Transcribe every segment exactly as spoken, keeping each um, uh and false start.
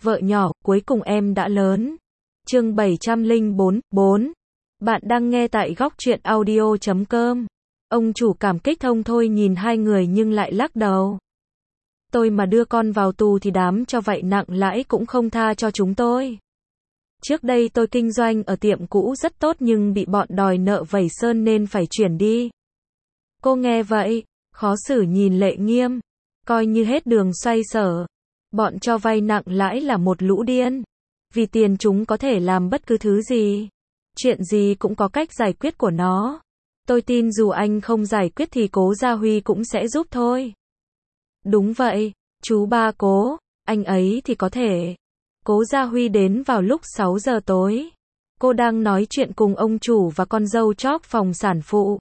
Vợ nhỏ, cuối cùng em đã lớn. Chương bảy trăm lẻ bốn, bốn. Bạn đang nghe tại góc truyện audio chấm com. Ông chủ cảm kích thông thôi nhìn hai người nhưng lại lắc đầu. Tôi mà đưa con vào tù thì đám cho vay nặng lãi cũng không tha cho chúng tôi. Trước đây tôi kinh doanh ở tiệm cũ rất tốt nhưng bị bọn đòi nợ vẩy sơn nên phải chuyển đi. Cô nghe vậy, khó xử nhìn Lệ Nghiêm, coi như hết đường xoay sở. Bọn cho vay nặng lãi là một lũ điên. Vì tiền chúng có thể làm bất cứ thứ gì. Chuyện gì cũng có cách giải quyết của nó. Tôi tin dù anh không giải quyết thì Cố Gia Huy cũng sẽ giúp thôi. Đúng vậy, chú ba Cố, anh ấy thì có thể. Cố Gia Huy đến vào lúc sáu giờ tối. Cô đang nói chuyện cùng ông chủ và con dâu chóp phòng sản phụ.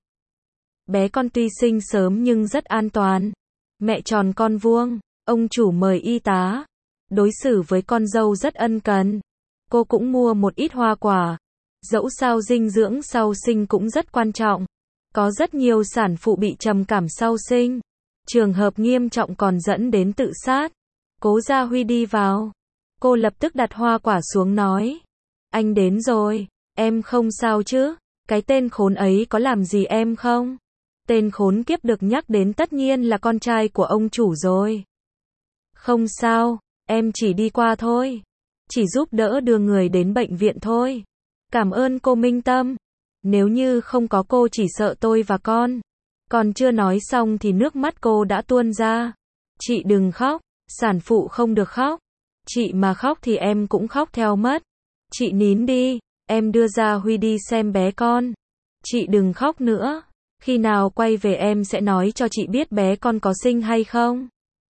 Bé con tuy sinh sớm nhưng rất an toàn. Mẹ tròn con vuông, ông chủ mời y tá. Đối xử với con dâu rất ân cần. Cô cũng mua một ít hoa quả. Dẫu sao dinh dưỡng sau sinh cũng rất quan trọng. Có rất nhiều sản phụ bị trầm cảm sau sinh. Trường hợp nghiêm trọng còn dẫn đến tự sát. Cố Gia Huy đi vào. Cô lập tức đặt hoa quả xuống nói. Anh đến rồi, em không sao chứ? Cái tên khốn ấy có làm gì em không? Tên khốn kiếp được nhắc đến tất nhiên là con trai của ông chủ rồi. Không sao, em chỉ đi qua thôi. Chỉ giúp đỡ đưa người đến bệnh viện thôi. Cảm ơn cô Minh Tâm. Nếu như không có cô chỉ sợ tôi và con. Còn chưa nói xong thì nước mắt cô đã tuôn ra. Chị đừng khóc, sản phụ không được khóc. Chị mà khóc thì em cũng khóc theo mất. Chị nín đi, em đưa Gia Huy đi xem bé con. Chị đừng khóc nữa. Khi nào quay về em sẽ nói cho chị biết bé con có sinh hay không.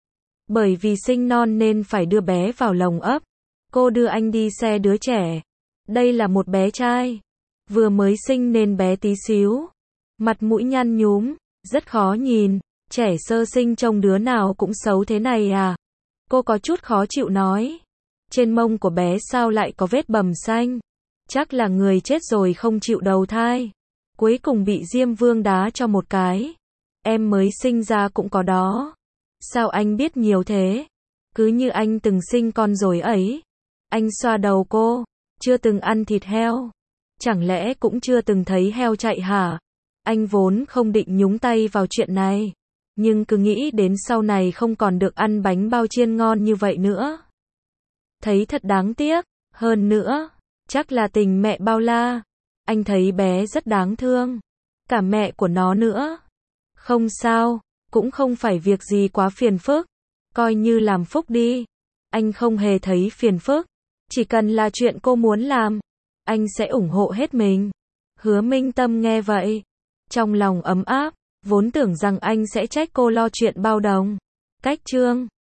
Bởi vì sinh non nên phải đưa bé vào lồng ấp. Cô đưa anh đi xe đứa trẻ. Đây là một bé trai. Vừa mới sinh nên bé tí xíu. Mặt mũi nhăn nhúm, rất khó nhìn. Trẻ sơ sinh trông đứa nào cũng xấu thế này à? Cô có chút khó chịu nói. Trên mông của bé sao lại có vết bầm xanh? Chắc là người chết rồi không chịu đầu thai. Cuối cùng bị Diêm Vương đá cho một cái. Em mới sinh ra cũng có đó. Sao anh biết nhiều thế? Cứ như anh từng sinh con rồi ấy. Anh xoa đầu cô. Chưa từng ăn thịt heo. Chẳng lẽ cũng chưa từng thấy heo chạy hả? Anh vốn không định nhúng tay vào chuyện này. Nhưng cứ nghĩ đến sau này không còn được ăn bánh bao chiên ngon như vậy nữa. Thấy thật đáng tiếc. Hơn nữa, chắc là tình mẹ bao la. Anh thấy bé rất đáng thương. Cả mẹ của nó nữa. Không sao, cũng không phải việc gì quá phiền phức. Coi như làm phúc đi. Anh không hề thấy phiền phức. Chỉ cần là chuyện cô muốn làm, anh sẽ ủng hộ hết mình. Hứa Minh Tâm nghe vậy. Trong lòng ấm áp, vốn tưởng rằng anh sẽ trách cô lo chuyện bao đồng. Cách chương